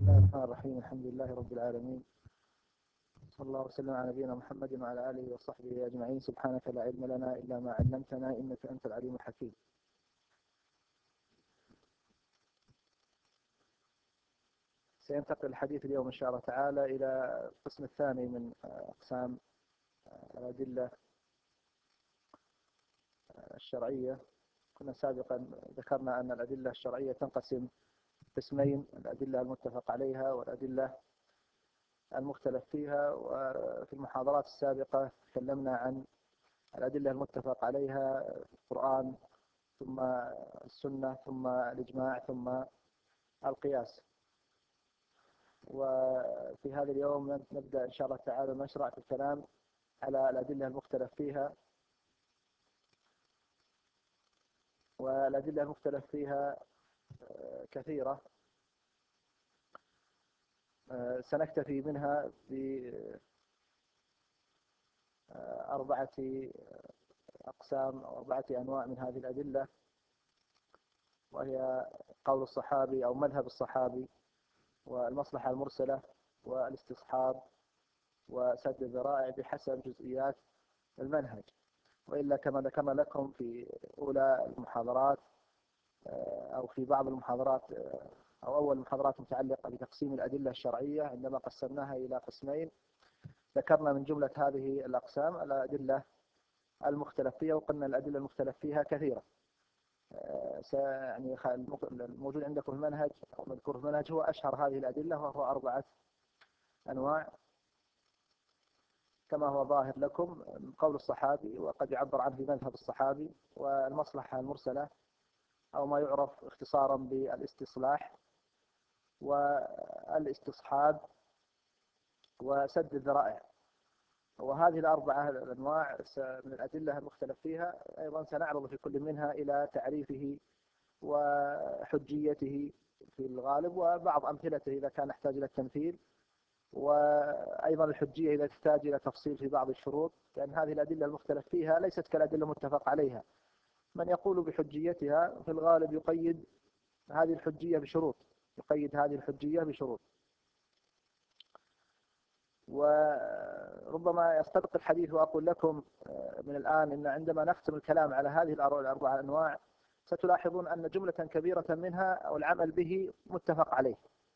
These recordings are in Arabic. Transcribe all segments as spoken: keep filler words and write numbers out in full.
الله الرحمن الرحيم. الحمد لله رب العالمين، صلى الله وسلم على نبينا محمد وعلى آله وصحبه أجمعين. سبحانك لا علم لنا إلا ما علمتنا إنك أنت العليم الحكيم. سينتقل الحديث اليوم إن شاء الله تعالى إلى القسم الثاني من أقسام الأدلة الشرعية. كنا سابقا ذكرنا أن الأدلة الشرعية تنقسم قسمين: الأدلة المتفق عليها والأدلة المختلف فيها. وفي المحاضرات السابقة تكلمنا عن الأدلة المتفق عليها في القرآن، ثم السنة، ثم الإجماع، ثم القياس. وفي هذا اليوم نبدأ إن شاء الله تعالى نشرع في الكلام على الأدلة المختلف فيها. والأدلة المختلف فيها كثيرة، سنكتفي منها بأربعة أقسام أو أربعة أنواع من هذه الأدلة، وهي قول الصحابي أو مذهب الصحابي، والمصلحة المرسلة، والاستصحاب، وسد الذرائع بحسب جزئيات المنهج. وإلا كما ذكرنا لكم في أولى المحاضرات أو في بعض المحاضرات أو أول المحاضرات متعلقة بتقسيم الأدلة الشرعية، عندما قسمناها إلى قسمين ذكرنا من جملة هذه الأقسام الأدلة المختلف فيها، وقلنا الأدلة المختلف فيها كثيرة. يعني الموجود عندكم في المنهج أو مذكور في المنهج هو أشهر هذه الأدلة، وهو أربعة أنواع كما هو ظاهر لكم: قول الصحابي، وقد يعبر عنه بمذهب الصحابي، والمصلحة المرسلة أو ما يعرف اختصارا بالاستصلاح، والاستصحاب، وسد الذرائع. وهذه الأربعة الأنواع من الأدلة المختلف فيها أيضا سنعرض في كل منها إلى تعريفه وحجيته في الغالب، وبعض أمثلته إذا كان يحتاج إلى التمثيل، وأيضا الحجية إذا تحتاج إلى تفصيل في بعض الشروط، لأن هذه الأدلة المختلف فيها ليست كالأدلة المتفق عليها. من يقول بحجيتها في الغالب يقيد هذه الحجية بشروط يقيد هذه الحجية بشروط وربما يستبق الحديث وأقول لكم من الآن إن عندما نختم الكلام على هذه الأربع أنواع ستلاحظون أن جملة كبيرة منها أو العمل به متفق عليه.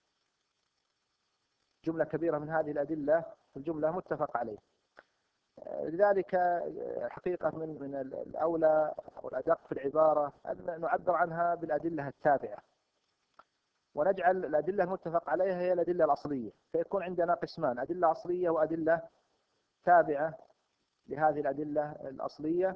جملة كبيرة من هذه الأدلة في الجملة متفق عليه. لذلك حقيقة من من الأولى أو الأدق في العبارة أن نعبر عنها بالأدلة التابعة، ونجعل الأدلة المتفق عليها هي الأدلة الأصلية، فيكون عندنا قسمان: أدلة أصلية وأدلة تابعة لهذه الأدلة الأصلية.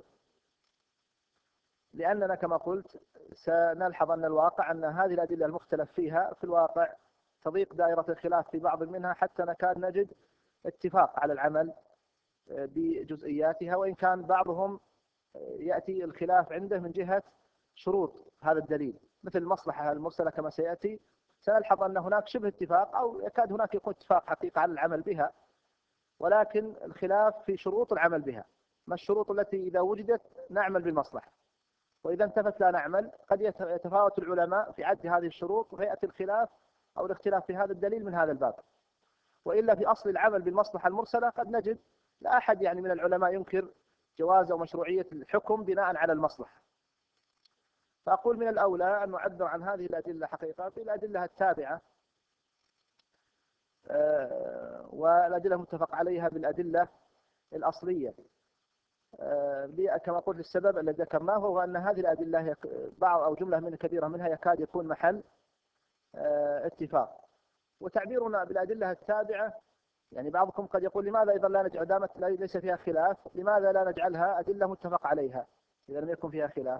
لأننا كما قلت سنلحظ أن الواقع أن هذه الأدلة المختلف فيها في الواقع تضيق دائرة الخلاف في بعض منها حتى نكاد نجد اتفاق على العمل بجزئياتها، وإن كان بعضهم يأتي الخلاف عنده من جهة شروط هذا الدليل، مثل المصلحة المرسلة كما سيأتي. سنلحظ أن هناك شبه اتفاق أو يكاد هناك يكون اتفاق حقيقة على العمل بها، ولكن الخلاف في شروط العمل بها. ما الشروط التي إذا وجدت نعمل بالمصلحة، وإذا انتفت لا نعمل؟ قد يتفاوت العلماء في عد هذه الشروط، ويأتي الخلاف أو الاختلاف في هذا الدليل من هذا الباب. وإلا في أصل العمل بالمصلحة المرسلة قد نجد لا أحد يعني من العلماء ينكر جواز أو مشروعية الحكم بناء على المصلحة. فأقول من الأولى أن نعبر عن هذه الأدلة حقيقة بالأدلة التابعة، والأدلة المتفق عليها بالأدلة الأصلية، كما قلت للسبب الذي ذكرناه، هو أن هذه الأدلة بعض أو جملة من كبيرة منها يكاد يكون محل اتفاق. وتعبيرنا بالأدلة التابعة، يعني بعضكم قد يقول لماذا إذا لا نجعل دامت ليس فيها خلاف لماذا لا نجعلها أدلة متفق عليها إذا لم يكن فيها خلاف؟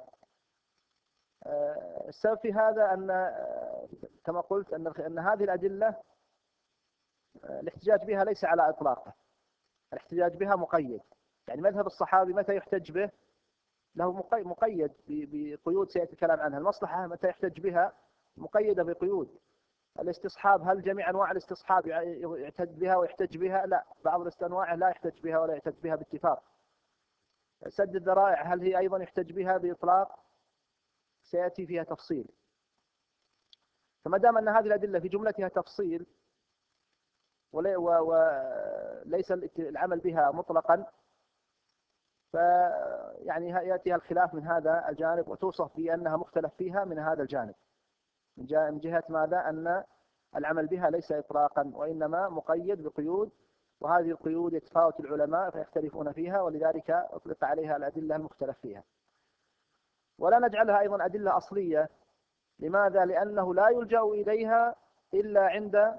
السبب في هذا أن كما قلت أن أن هذه الأدلة الاحتجاج بها ليس على إطلاقه، الاحتجاج بها مقيد. يعني مذهب الصحابي متى يحتج به؟ له مقيد بقيود سيأتي الكلام عنها. المصلحة متى يحتج بها؟ مقيدة بقيود. الاستصحاب، هل جميع أنواع الاستصحاب يحتج بها ويحتج بها؟ لا، بعض الأنواع لا يحتج بها ولا يحتج بها باتفاق. سد الذرائع، هل هي أيضا يحتج بها بإطلاق؟ سيأتي فيها تفصيل. فما دام أن هذه الأدلة في جملتها تفصيل وليس العمل بها مطلقا، فيعني يأتيها الخلاف من هذا الجانب وتوصف بأنها مختلف فيها من هذا الجانب، من جهة ماذا؟ أن العمل بها ليس إطلاقا وإنما مقيد بقيود، وهذه القيود يتفاوت العلماء فيختلفون فيها، ولذلك أطلق عليها الأدلة المختلف فيها. ولا نجعلها أيضا أدلة أصلية. لماذا؟ لأنه لا يلجأ إليها إلا عند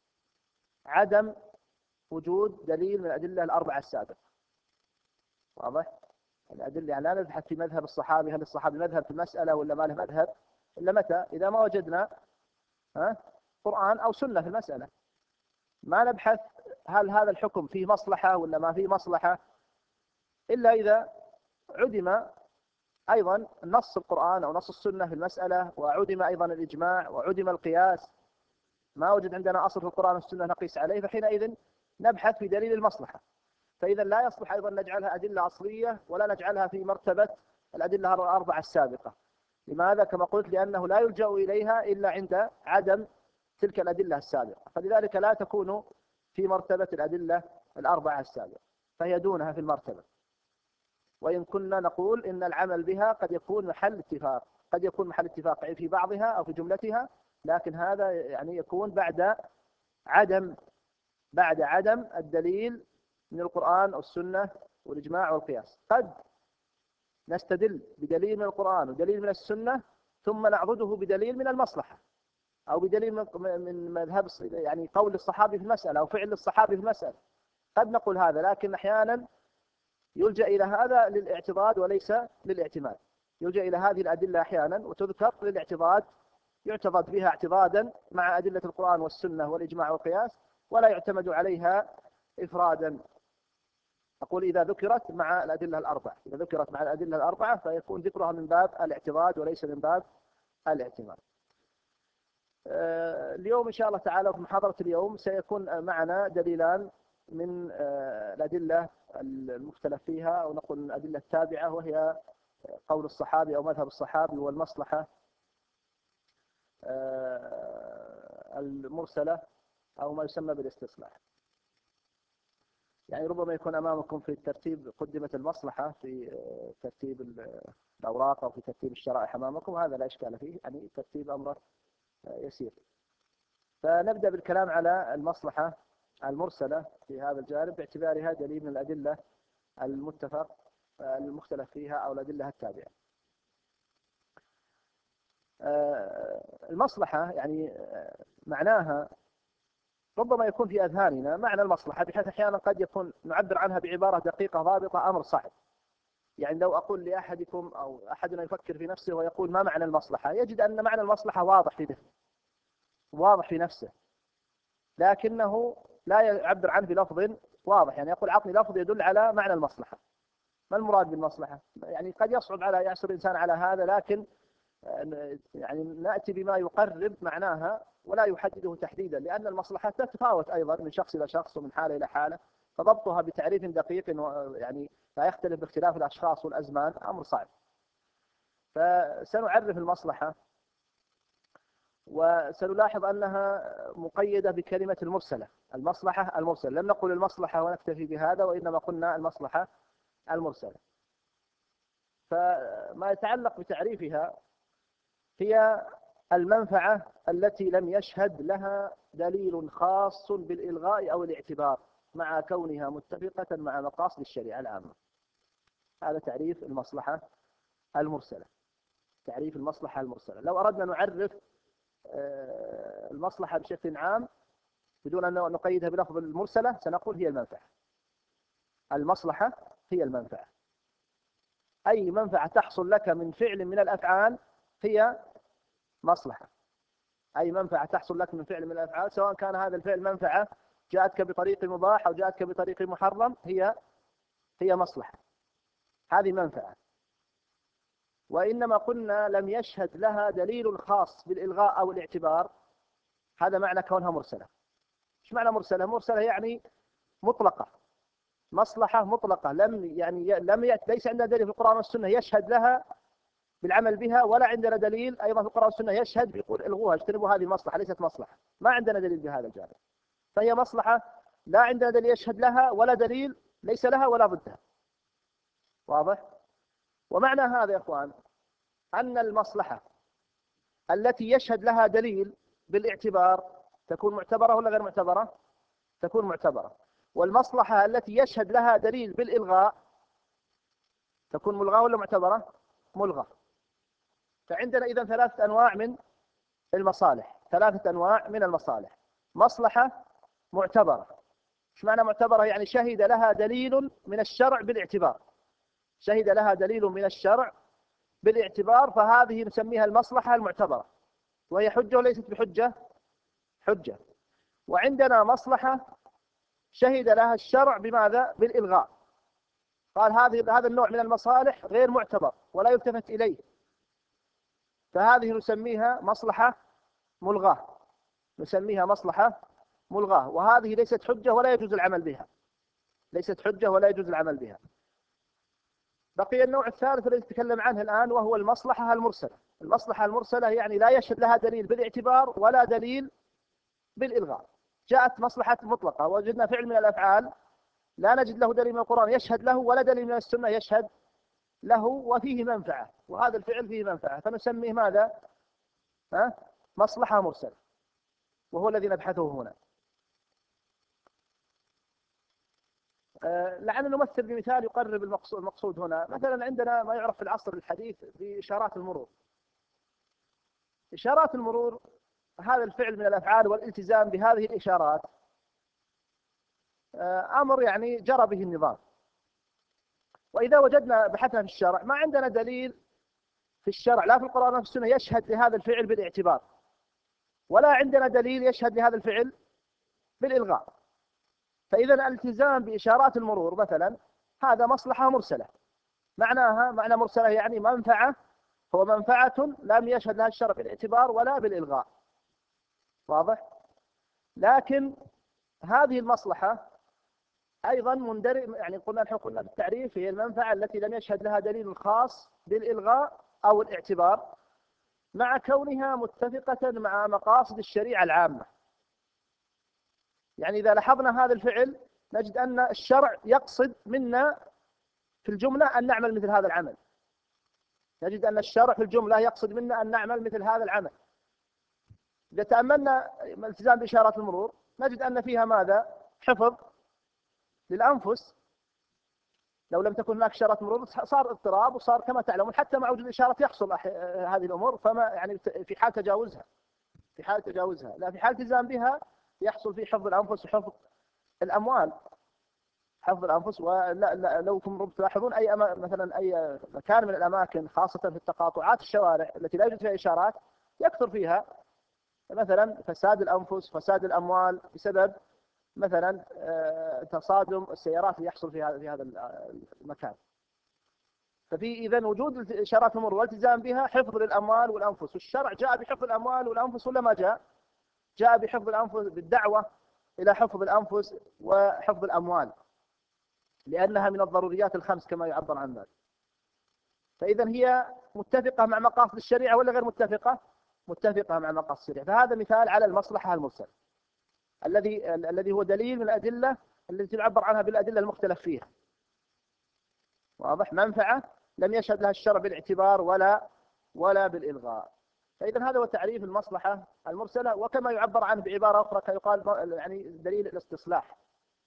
عدم وجود دليل من الأدلة الأربعة السابقة. واضح؟ الأدلة يعني لا نبحث في مذهب الصحابي، هل الصحابي مذهب في المسألة ولا ما له مذهب، إلا متى؟ إذا ما وجدنا ها قرآن أو سنة في المسألة. ما نبحث هل هذا الحكم فيه مصلحة ولا ما فيه مصلحة، إلا إذا عدم أيضا نص القرآن أو نص السنة في المسألة، وعدم أيضا الإجماع، وعدم القياس، ما وجد عندنا أصل في القرآن والسنة نقيس عليه، فحينئذ نبحث في دليل المصلحة. فإذا لا يصلح أيضا نجعلها أدلة أصلية، ولا نجعلها في مرتبة الأدلة الأربعة السابقة. لماذا؟ كما قلت لأنه لا يلجأ إليها إلا عند عدم تلك الأدلة السابقة، فلذلك لا تكون في مرتبة الأدلة الأربعة السابقة، فهي دونها في المرتبة. وإن كنا نقول إن العمل بها قد يكون محل اتفاق، قد يكون محل اتفاق في بعضها أو في جملتها، لكن هذا يعني يكون بعد عدم بعد عدم الدليل من القرآن والسنة والإجماع والقياس. قد نستدل بدليل من القرآن ودليل من السنة ثم نعضده بدليل من المصلحة، أو بدليل من مذهب يعني قول الصحابي في المسألة أو فعل الصحابي في المسألة. قد نقول هذا، لكن أحيانا يلجأ إلى هذا للاعتضاد وليس للاعتماد. يلجأ إلى هذه الأدلة أحيانا وتذكر للاعتضاد، يعتضد بها اعتضادا مع أدلة القرآن والسنة والإجماع والقياس، ولا يعتمد عليها إفرادا. أقول إذا ذكرت مع الأدلة الأربعة، إذا ذكرت مع الأدلة الأربعة فيكون ذكرها من باب الاعتضاد وليس من باب الاعتماد. اليوم إن شاء الله تعالى في محاضرة اليوم سيكون معنا دليلان من الأدلة المختلف فيها، أو نقول الأدلة التابعة، وهي قول الصحابي أو مذهب الصحابي والمصلحة المرسلة أو ما يسمى بالاستصلاح. يعني ربما يكون أمامكم في الترتيب قدمت المصلحة في ترتيب الأوراق أو في ترتيب الشرائح أمامكم، هذا لا إشكال فيه، يعني ترتيب أمر يسير. فنبدأ بالكلام على المصلحة المرسلة في هذا الجانب باعتبارها دليل من الأدلة المتفق المختلف فيها أو الأدلة التابعة. المصلحة يعني معناها ربما يكون في أذهاننا معنى المصلحة، بحيث أحيانا قد يكون نعبر عنها بعبارة دقيقة ضابطة أمر صعب. يعني لو أقول لأحدكم أو أحدنا يفكر في نفسه ويقول ما معنى المصلحة، يجد أن معنى المصلحة واضح في ذهنه، واضح في نفسه، لكنه لا يعبر عنه بلفظ واضح. يعني يقول عطني لفظ يدل على معنى المصلحة. ما المراد بالمصلحة؟ يعني قد يصعب على يعسر الإنسان على هذا، لكن يعني نأتي بما يقرب معناها ولا يحدده تحديدا، لأن المصلحة تتفاوت أيضا من شخص إلى شخص ومن حالة إلى حالة، فضبطها بتعريف دقيق يعني لا يختلف باختلاف الأشخاص والأزمان أمر صعب. فسنعرف المصلحة، وسنلاحظ أنها مقيدة بكلمة المرسلة، المصلحة المرسلة. لم نقل المصلحة ونكتفي بهذا، وإنما قلنا المصلحة المرسلة. فما يتعلق بتعريفها هي المنفعة التي لم يشهد لها دليل خاص بالإلغاء أو الاعتبار، مع كونها متفقة مع مقاصد الشريعة العامة. هذا تعريف المصلحة المرسلة. تعريف المصلحة المرسلة. لو أردنا نعرف المصلحة بشكل عام بدون أن نقيدها بلفظ المرسلة، سنقول هي المنفعة. المصلحة هي المنفعة. أي منفعة تحصل لك من فعل من الأفعال هي مصلحة. أي منفعة تحصل لك من فعل من الأفعال، سواء كان هذا الفعل منفعة جاءتك بطريق مباح أو جاءتك بطريق محرم، هي هي مصلحة، هذه منفعة. وإنما قلنا لم يشهد لها دليل خاص بالإلغاء أو الاعتبار، هذا معنى كونها مرسلة. إيش معنى مرسلة؟ مرسلة يعني مطلقة، مصلحة مطلقة، لم يعني لم يأتي، ليس عندنا دليل في القرآن والسنة يشهد لها بالعمل بها، ولا عندنا دليل أيضا في القرآن والسنة يشهد بيقول الغوها اجتنبوا هذه المصلحة، ليست مصلحة، ما عندنا دليل بهذا الجانب. فهي مصلحة لا عندنا دليل يشهد لها ولا دليل ليس لها ولا ضدها. واضح؟ ومعنى هذا يا إخوان أن المصلحة التي يشهد لها دليل بالاعتبار تكون معتبرة ولا غير معتبرة؟ تكون معتبرة. والمصلحة التي يشهد لها دليل بالإلغاء تكون ملغاة ولا معتبرة؟ ملغاة. فعندنا إذن ثلاثة أنواع من المصالح، ثلاثة أنواع من المصالح. مصلحة معتبرة. ايش معنى معتبرة؟ يعني شهد لها دليل من الشرع بالاعتبار، شهد لها دليل من الشرع بالاعتبار، فهذه نسميها المصلحة المعتبرة، وهي حجة وليست بحجة؟ حجة. وعندنا مصلحة شهد لها الشرع بماذا؟ بالإلغاء، قال هذه هذا النوع من المصالح غير معتبر ولا يلتفت إليه، فهذه نسميها مصلحة ملغاة، نسميها مصلحة ملغاة، وهذه ليست حجة ولا يجوز العمل بها، ليست حجة ولا يجوز العمل بها. بقي النوع الثالث الذي نتكلم عنه الآن، وهو المصلحة المرسلة. المصلحة المرسلة يعني لا يشهد لها دليل بالاعتبار ولا دليل بالإلغاء. جاءت مصلحة مطلقة وجدنا فعل من الأفعال لا نجد له دليل من القرآن يشهد له ولا دليل من السنة يشهد له، وفيه منفعة، وهذا الفعل فيه منفعة، فنسميه ماذا؟ ها؟ مصلحة مرسلة، وهو الذي نبحثه هنا. أه لعل نمثل بمثال يقرب المقصود, المقصود هنا. مثلا عندنا ما يعرف في العصر الحديث بإشارات المرور. إشارات المرور هذا الفعل من الأفعال والالتزام بهذه الإشارات أه أمر يعني جرى به النظام. وإذا وجدنا بحثنا في الشرع ما عندنا دليل في الشرع لا في القرآن ولا في السنة يشهد لهذا الفعل بالاعتبار، ولا عندنا دليل يشهد لهذا الفعل بالإلغاء. فإذا الالتزام بإشارات المرور مثلا هذا مصلحة مرسلة. معناها معنى مرسلة يعني منفعة، هو منفعة لم يشهد لها الشرع بالاعتبار ولا بالإلغاء. واضح؟ لكن هذه المصلحة أيضا مندرج، يعني قلنا نحن قلنا بالتعريف هي المنفعة التي لم يشهد لها دليل خاص بالإلغاء أو الاعتبار، مع كونها متفقة مع مقاصد الشريعة العامة. يعني إذا لاحظنا هذا الفعل نجد أن الشرع يقصد منا في الجملة أن نعمل مثل هذا العمل، نجد أن الشرع في الجملة يقصد منا أن نعمل مثل هذا العمل. إذا تأملنا الالتزام بإشارات المرور نجد أن فيها ماذا؟ حفظ للأنفس. لو لم تكن هناك إشارات مرور صار اضطراب، وصار كما تعلمون حتى مع وجود الإشارات يحصل هذه الأمور، فما يعني في حال تجاوزها، في حال تجاوزها لا، في حال التزام بها يحصل في حفظ الأنفس وحفظ الأموال، حفظ الأنفس. ولو كنتم تلاحظون أي أما مثلا أي مكان من الأماكن خاصة في التقاطعات الشوارع التي لا يوجد فيها إشارات يكثر فيها مثلا فساد الأنفس، فساد الأموال، بسبب مثلا تصادم السيارات اللي يحصل في هذا في هذا المكان. ففي إذن وجود إشارات المرور والالتزام بها حفظ للأموال والأنفس، والشرع جاء بحفظ الأموال والأنفس ولا ما جاء؟ جاء بحفظ الأنفس، بالدعوة إلى حفظ الأنفس وحفظ الأموال، لأنها من الضروريات الخمس كما يعبر عن ذلك. فإذا هي متفقة مع مقاصد الشريعة ولا غير متفقة؟ متفقة مع مقاصد الشريعة. فهذا مثال على المصلحة المرسلة الذي الذي هو دليل من الأدلة التي يعبر عنها بالأدلة المختلف فيها. واضح؟ منفعة لم يشهد لها الشرع بالاعتبار ولا ولا بالإلغاء. فإذا هذا هو تعريف المصلحة المرسلة، وكما يعبر عنه بعبارة أخرى كيقال يعني دليل الاستصلاح.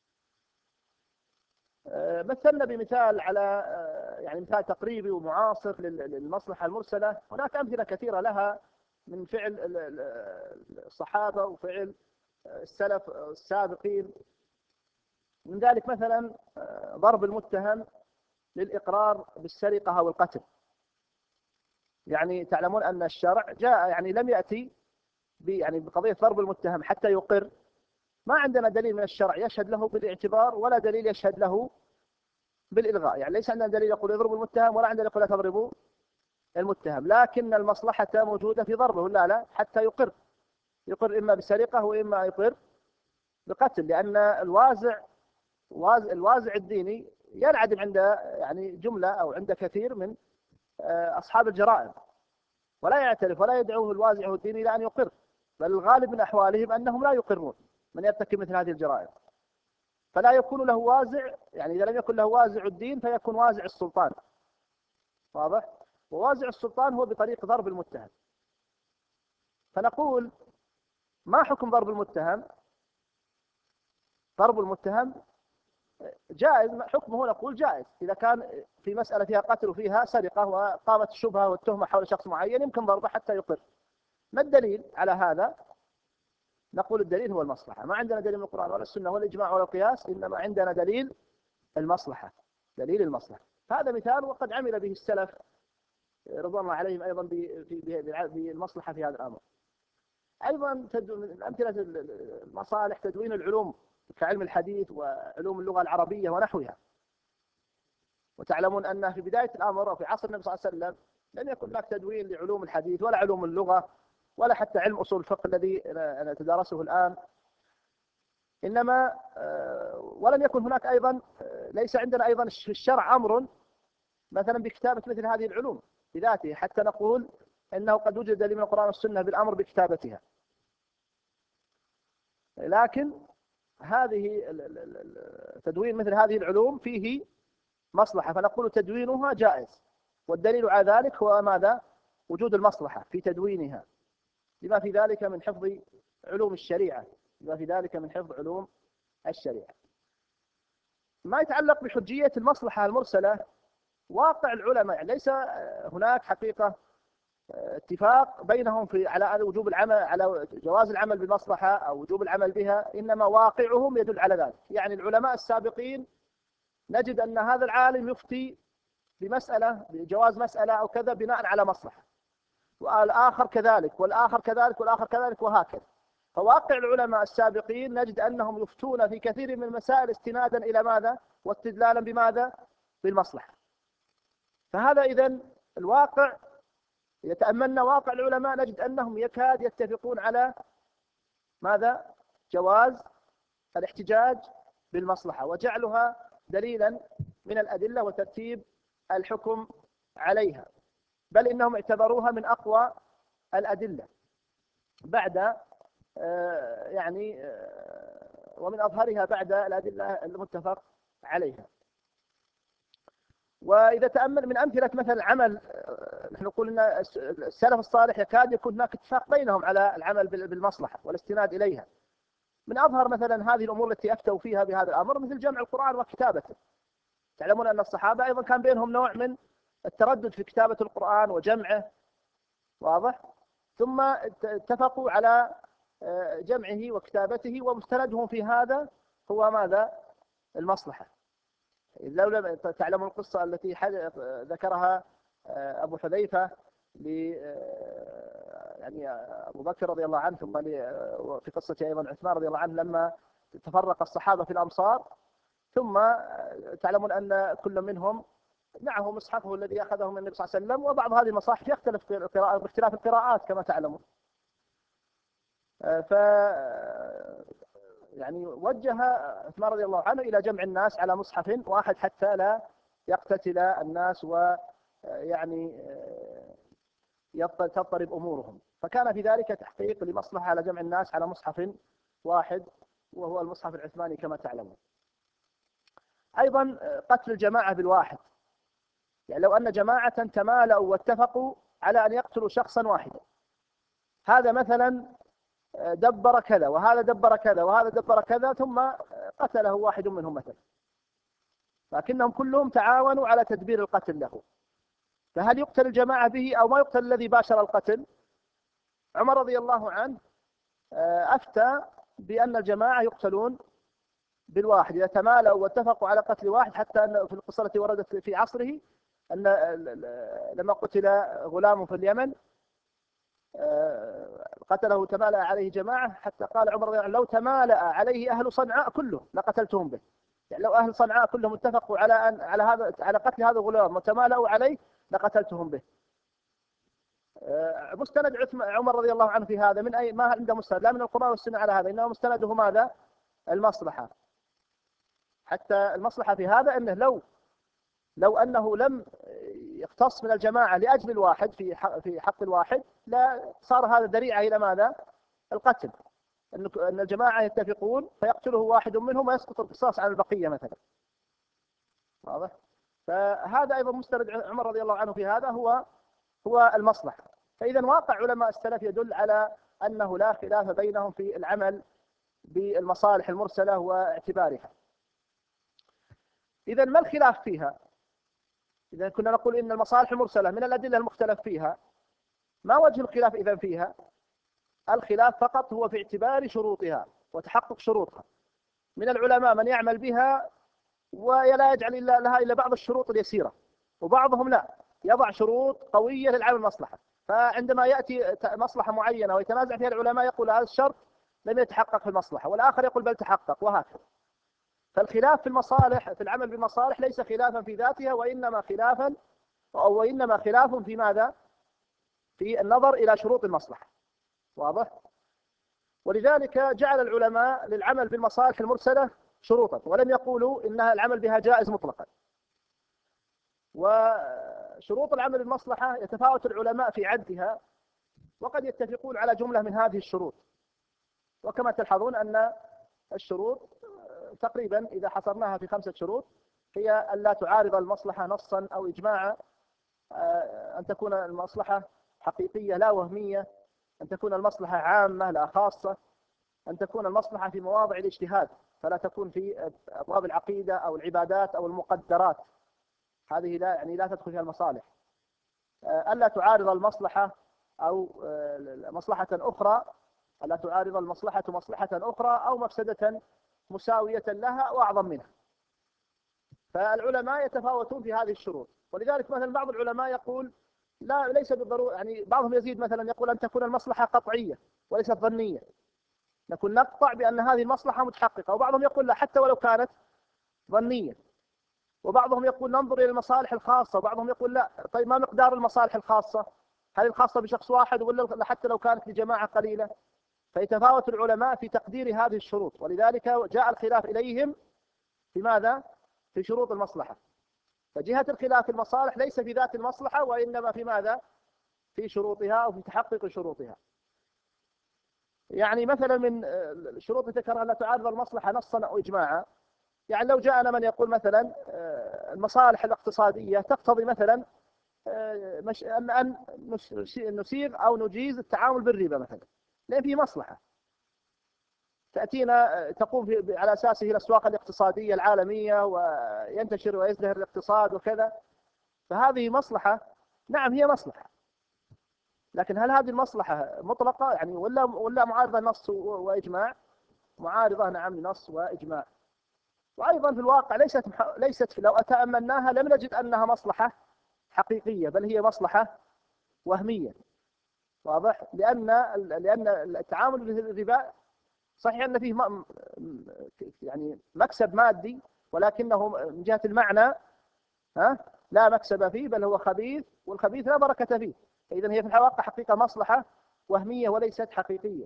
مثلنا بمثال على يعني مثال تقريبي ومعاصر للمصلحة المرسلة. هناك أمثلة كثيرة لها من فعل الصحابة وفعل السلف السابقين. من ذلك مثلا ضرب المتهم للإقرار بالسرقة أو القتل. يعني تعلمون أن الشرع جاء يعني لم يأتي يعني بقضية ضرب المتهم حتى يقر، ما عندنا دليل من الشرع يشهد له بالاعتبار ولا دليل يشهد له بالإلغاء. يعني ليس عندنا دليل يقول يضرب المتهم ولا عندنا يقول لا تضربوا المتهم، لكن المصلحة موجودة في ضربه لا لا حتى يقر، يقر إما بسرقة وإما يقر بقتل، لأن الوازع الوازع الديني ينعدم عند يعني جملة أو عند كثير من أصحاب الجرائم، ولا يعترف ولا يدعوه الوازع الديني إلى أن يقر، بل الغالب من أحوالهم أنهم لا يقرون من يرتكب مثل هذه الجرائم، فلا يكون له وازع، يعني إذا لم يكن له وازع الدين فيكون وازع السلطان. واضح؟ ووازع السلطان هو بطريق ضرب المتهم. فنقول ما حكم ضرب المتهم؟ ضرب المتهم جائز، حكمه نقول جائز إذا كان في مسألة فيها قتل وفيها سرقة وقامت الشبهة والتهمة حول شخص معين يمكن ضربه حتى يقر. ما الدليل على هذا؟ نقول الدليل هو المصلحة. ما عندنا دليل من القرآن ولا السنة ولا الإجماع ولا القياس، إنما عندنا دليل المصلحة، دليل المصلحة. هذا مثال وقد عمل به السلف رضوان الله عليهم أيضا بالمصلحة في هذا الأمر. أيضا من أمثلة المصالح تدوين العلوم كعلم الحديث وعلوم اللغة العربية ونحوها. وتعلمون أن في بداية الأمر وفي عصر النبي صلى الله عليه وسلم لم يكن هناك تدوين لعلوم الحديث ولا علوم اللغة ولا حتى علم أصول الفقه الذي نتدارسه الآن. إنما ولم يكن هناك أيضا، ليس عندنا أيضا في الشرع أمر مثلا بكتابة مثل هذه العلوم بذاته حتى نقول أنه قد وجد دليل من القرآن والسنة بالأمر بكتابتها. لكن هذه تدوين مثل هذه العلوم فيه مصلحة، فنقول تدوينها جائز، والدليل على ذلك هو ماذا؟ وجود المصلحة في تدوينها، لما في ذلك من حفظ علوم الشريعة، لما في ذلك من حفظ علوم الشريعة. ما يتعلق بحجية المصلحة المرسلة، واقع العلماء يعني ليس هناك حقيقة اتفاق بينهم في على وجوب العمل، على جواز العمل بالمصلحة أو وجوب العمل بها، إنما واقعهم يدل على ذلك. يعني العلماء السابقين نجد أن هذا العالم يفتي بمسألة بجواز مسألة أو كذا بناء على مصلحة، والآخر كذلك والآخر كذلك والآخر كذلك وهكذا. فواقع العلماء السابقين نجد أنهم يفتون في كثير من المسائل استنادا إلى ماذا؟ واستدلالا بماذا؟ بالمصلحة. فهذا إذن الواقع، يتأملنا واقع العلماء نجد أنهم يكاد يتفقون على ماذا؟ جواز الاحتجاج بالمصلحة وجعلها دليلا من الأدلة وترتيب الحكم عليها، بل إنهم اعتبروها من أقوى الأدلة بعد يعني ومن أظهرها بعد الأدلة المتفق عليها. وإذا تأمل من أمثلة مثلا العمل، نحن نقول أن السلف الصالح يكاد يكون هناك اتفاق بينهم على العمل بالمصلحة والاستناد إليها. من أظهر مثلا هذه الأمور التي أفتوا فيها بهذا الأمر مثل جمع القرآن وكتابته. تعلمون أن الصحابة أيضا كان بينهم نوع من التردد في كتابة القرآن وجمعه، واضح؟ ثم اتفقوا على جمعه وكتابته، ومستندهم في هذا هو ماذا؟ المصلحة. لو لم تعلموا القصة التي ذكرها أبو حذيفة ل يعني أبو بكر رضي الله عنه، ثم في قصة أيضا عثمان رضي الله عنه لما تفرق الصحابة في الأمصار، ثم تعلمون أن كل منهم معه مصحفه الذي أخذه من النبي صلى الله عليه وسلم، وبعض هذه المصاحف يختلف باختلاف القراءات كما تعلمون. ف يعني وجه عثمان رضي الله عنه إلى جمع الناس على مصحف واحد حتى لا يقتتل الناس ويعني تضطرب أمورهم، فكان في ذلك تحقيق لمصلحة على جمع الناس على مصحف واحد وهو المصحف العثماني كما تعلمون. أيضا قتل الجماعة بالواحد، يعني لو أن جماعة تمالأوا واتفقوا على أن يقتلوا شخصا واحدا، هذا مثلا دبر كذا وهذا دبر كذا وهذا دبر كذا ثم قتله واحد منهم مثلا، لكنهم كلهم تعاونوا على تدبير القتل له، فهل يقتل الجماعة به أو ما يقتل الذي باشر القتل؟ عمر رضي الله عنه أفتى بأن الجماعة يقتلون بالواحد إذا تمالأوا واتفقوا على قتل واحد، حتى أن في القصة التي وردت في عصره أن لما قتل غلام في اليمن قتله تمالأ عليه جماعة، حتى قال عمر رضي الله عنه لو تمالأ عليه أهل صنعاء كله لقتلتهم به. يعني لو أهل صنعاء كلهم اتفقوا على أن على هذا على قتل هذا الغلام وتمالأوا عليه لقتلتهم به. مستند عمر رضي الله عنه في هذا من أي ما عنده مستند لا من القرآن والسنة على هذا، إنما مستنده ماذا؟ المصلحة. حتى المصلحة في هذا أنه لو لو أنه لم يقتص من الجماعة لأجل الواحد في حق في حق الواحد، لا صار هذا ذريعة إلى ماذا؟ القتل. أن الجماعة يتفقون فيقتله واحد منهم ويسقط القصاص عن البقية مثلا. واضح؟ فهذا أيضا مستند عمر رضي الله عنه في هذا هو هو المصلحة. فإذا واقع علماء السلف يدل على أنه لا خلاف بينهم في العمل بالمصالح المرسلة واعتبارها. إذا ما الخلاف فيها؟ إذا كنا نقول إن المصالح المرسلة من الأدلة المختلف فيها، ما وجه الخلاف إذا فيها؟ الخلاف فقط هو في اعتبار شروطها وتحقق شروطها. من العلماء من يعمل بها ولا يجعل إلا لها إلا بعض الشروط اليسيرة، وبعضهم لا، يضع شروط قوية للعمل المصلحة. فعندما يأتي مصلحة معينة ويتنازع فيها العلماء يقول هذا الشرط لم يتحقق في المصلحة، والآخر يقول بل تحقق، وهكذا. فالخلاف في المصالح في العمل بالمصالح ليس خلافا في ذاتها، وإنما خلافا أو وإنما خلاف في ماذا؟ في النظر إلى شروط المصلحة. واضح؟ ولذلك جعل العلماء للعمل بالمصالح المرسلة شروطا، ولم يقولوا إنها العمل بها جائز مطلقا. وشروط العمل بالمصلحة يتفاوت العلماء في عدها، وقد يتفقون على جملة من هذه الشروط. وكما تلحظون أن الشروط تقريبا إذا حصرناها في خمسة شروط هي أن لا تعارض المصلحة نصا أو إجماعا، أن تكون المصلحة حقيقية لا وهمية، أن تكون المصلحة عامة لا خاصة، أن تكون المصلحة في مواضع الاجتهاد فلا تكون في أبواب العقيدة أو العبادات أو المقدرات، هذه لا يعني لا تدخل فيها المصالح. ألا تعارض المصلحة أو مصلحة أخرى، ألا تعارض المصلحة مصلحة أخرى أو مفسدة مساوية لها وأعظم منها. فالعلماء يتفاوتون في هذه الشروط. ولذلك مثلا بعض العلماء يقول لا ليس بالضرورة، يعني بعضهم يزيد مثلا يقول أن تكون المصلحة قطعية وليست ظنية، نكون نقطع بأن هذه المصلحة متحققة. وبعضهم يقول لا حتى ولو كانت ظنية. وبعضهم يقول ننظر إلى المصالح الخاصة، وبعضهم يقول لا، طيب ما مقدار المصالح الخاصة؟ هل الخاصة بشخص واحد ولا حتى لو كانت لجماعة قليلة؟ فيتفاوت العلماء في تقدير هذه الشروط، ولذلك جاء الخلاف إليهم في ماذا؟ في شروط المصلحة. فجهة الخلاف في المصالح ليس في ذات المصلحة، وإنما في ماذا؟ في شروطها وفي تحقق شروطها. يعني مثلا من الشروط ذكرها لا تعارض المصلحة نصا أو إجماعا. يعني لو جاءنا من يقول مثلا المصالح الاقتصادية تقتضي مثلا أن نسيغ أو نجيز التعامل بالربا مثلا، لأن فيه مصلحة تأتينا تقوم على أساسه الأسواق الاقتصادية العالمية وينتشر ويزدهر الاقتصاد وكذا، فهذه مصلحة. نعم هي مصلحة، لكن هل هذه المصلحة مطلقة يعني ولا ولا معارضة نص وإجماع؟ معارضة نعم لنص وإجماع. وأيضا في الواقع ليست ليست لو تأملناها لم نجد أنها مصلحة حقيقية، بل هي مصلحة وهمية. واضح؟ لأن لأن التعامل بالربا صحيح أن فيه يعني مكسب مادي، ولكنه من جهة المعنى ها لا مكسب فيه، بل هو خبيث، والخبيث لا بركة فيه. فإذا هي في الواقع حقيقة مصلحة وهمية وليست حقيقية.